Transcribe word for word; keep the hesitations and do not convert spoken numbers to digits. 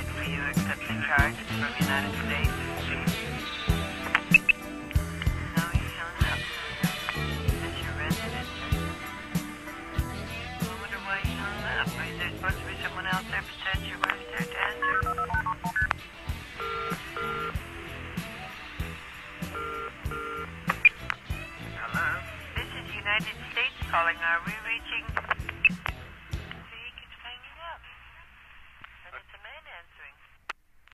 right for you accepting charges from the United States? No, you hung up. Is this your residence? I wonder why you hung up. Is there supposed to be someone else there besides your wife there to answer? Hello? This is United States calling. Are we reaching